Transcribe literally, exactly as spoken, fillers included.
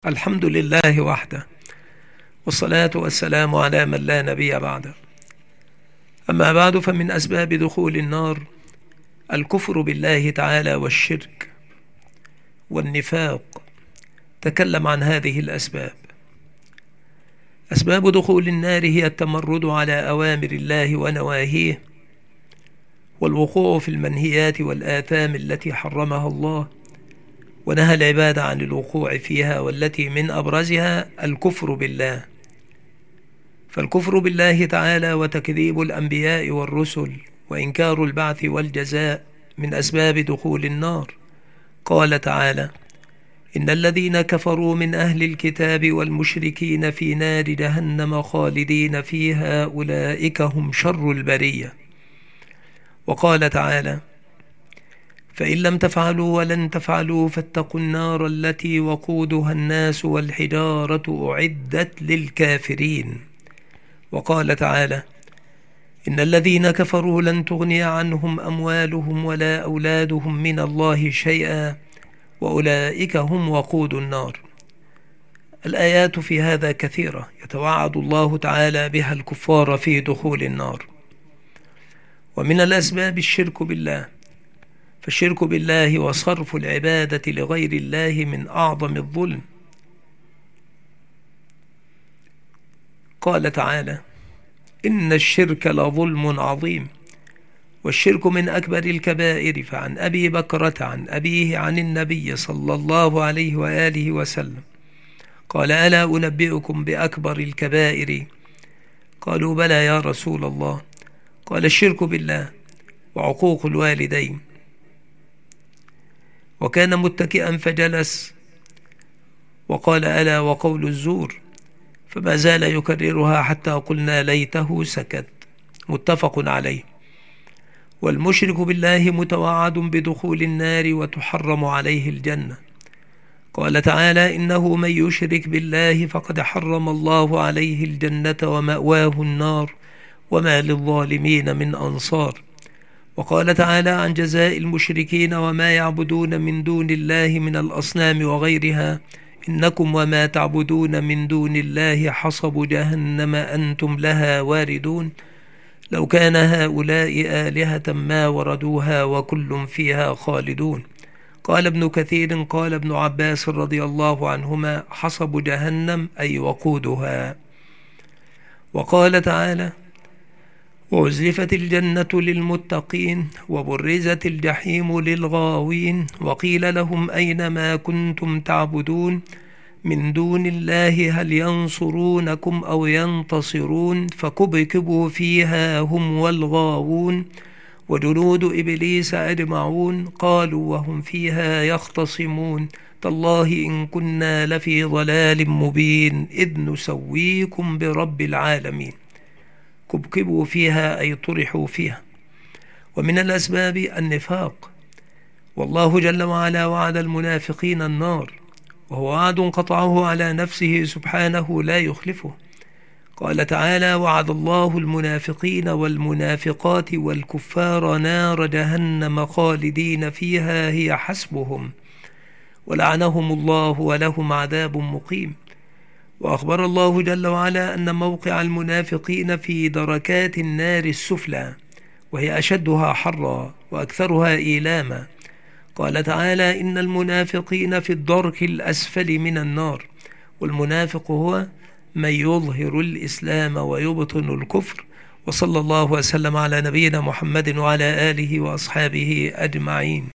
الحمد لله وحده، والصلاة والسلام على من لا نبي بعده. أما بعد، فمن أسباب دخول النار الكفر بالله تعالى والشرك والنفاق. تكلم عن هذه الأسباب. أسباب دخول النار هي التمرد على أوامر الله ونواهيه، والوقوع في المنهيات والآثام التي حرمها الله ونهى العباد عن الوقوع فيها، والتي من أبرزها الكفر بالله. فالكفر بالله تعالى وتكذيب الأنبياء والرسل وإنكار البعث والجزاء من أسباب دخول النار. قال تعالى: إن الذين كفروا من أهل الكتاب والمشركين في نار جهنم خالدين فيها أولئك هم شر البرية. وقال تعالى: فإن لم تفعلوا ولن تفعلوا فاتقوا النار التي وقودها الناس والحجارة أعدت للكافرين. وقال تعالى: إن الذين كفروا لن تغني عنهم أموالهم ولا أولادهم من الله شيئا وأولئك هم وقود النار. الآيات في هذا كثيرة يتوعد الله تعالى بها الكفار في دخول النار. ومن الأسباب الشرك بالله، فالشرك بالله وصرف العبادة لغير الله من أعظم الظلم. قال تعالى: إن الشرك لظلم عظيم. والشرك من أكبر الكبائر. فعن أبي بكرة عن أبيه عن النبي صلى الله عليه وآله وسلم قال: ألا أنبئكم بأكبر الكبائر؟ قالوا: بلى يا رسول الله. قال: الشرك بالله وعقوق الوالدين. وكان متكئا فجلس وقال: ألا وقول الزور. فما زال يكررها حتى قلنا ليته سكت. متفق عليه. والمشرك بالله متوعد بدخول النار وتحرم عليه الجنة. قال تعالى: إنه من يشرك بالله فقد حرم الله عليه الجنة ومأواه النار وما للظالمين من أنصار. وقال تعالى عن جزاء المشركين: وما يعبدون من دون الله من الأصنام وغيرها إنكم وما تعبدون من دون الله حصب جهنم أنتم لها واردون لو كان هؤلاء آلهة ما وردوها وكل فيها خالدون. قال ابن كثير: قال ابن عباس رضي الله عنهما: حصب جهنم أي وقودها. وقال تعالى: وأزلفت الجنة للمتقين وبرزت الجحيم للغاوين وقيل لهم أين ما كنتم تعبدون من دون الله هل ينصرونكم أو ينتصرون فكبكبوا فيها هم والغاوون وجنود إبليس أجمعون قالوا وهم فيها يختصمون تالله إن كنا لفي ضلال مبين إذ نسويكم برب العالمين. كبكبوا فيها أي طرحوا فيها. ومن الأسباب النفاق. والله جل وعلا وعد المنافقين النار، وهو وعد قطعه على نفسه سبحانه لا يخلفه. قال تعالى: وعد الله المنافقين والمنافقات والكفار نار جهنم خالدين فيها هي حسبهم ولعنهم الله ولهم عذاب مقيم. وأخبر الله جل وعلا أن موقع المنافقين في دركات النار السفلى، وهي أشدها حرا وأكثرها إيلاما. قال تعالى: إن المنافقين في الدرك الأسفل من النار. والمنافق هو من يظهر الإسلام ويبطن الكفر. وصلى الله وسلم على نبينا محمد وعلى آله وأصحابه أجمعين.